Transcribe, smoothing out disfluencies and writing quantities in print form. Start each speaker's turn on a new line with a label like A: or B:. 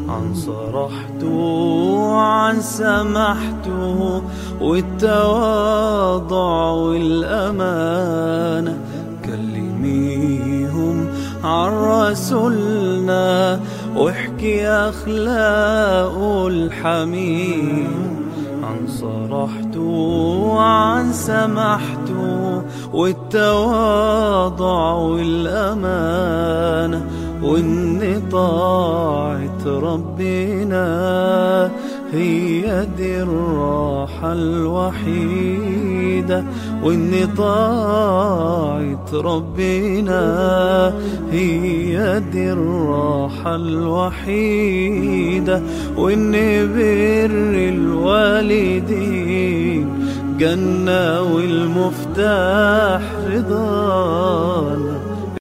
A: عن صرحته وعن سمحته والتواضع والأمانة. كلميهم عن رسولنا واحكي أخلاقه الحميد. عن صرحته وعن سمحته والتواضع والأمانة، وإن طاعة ربنا هي دي الراحة الوحيدة، وإن طاعة ربنا هي دي الراحة الوحيدة، وإن بر الوالدين جنة والمفتاح رضانا.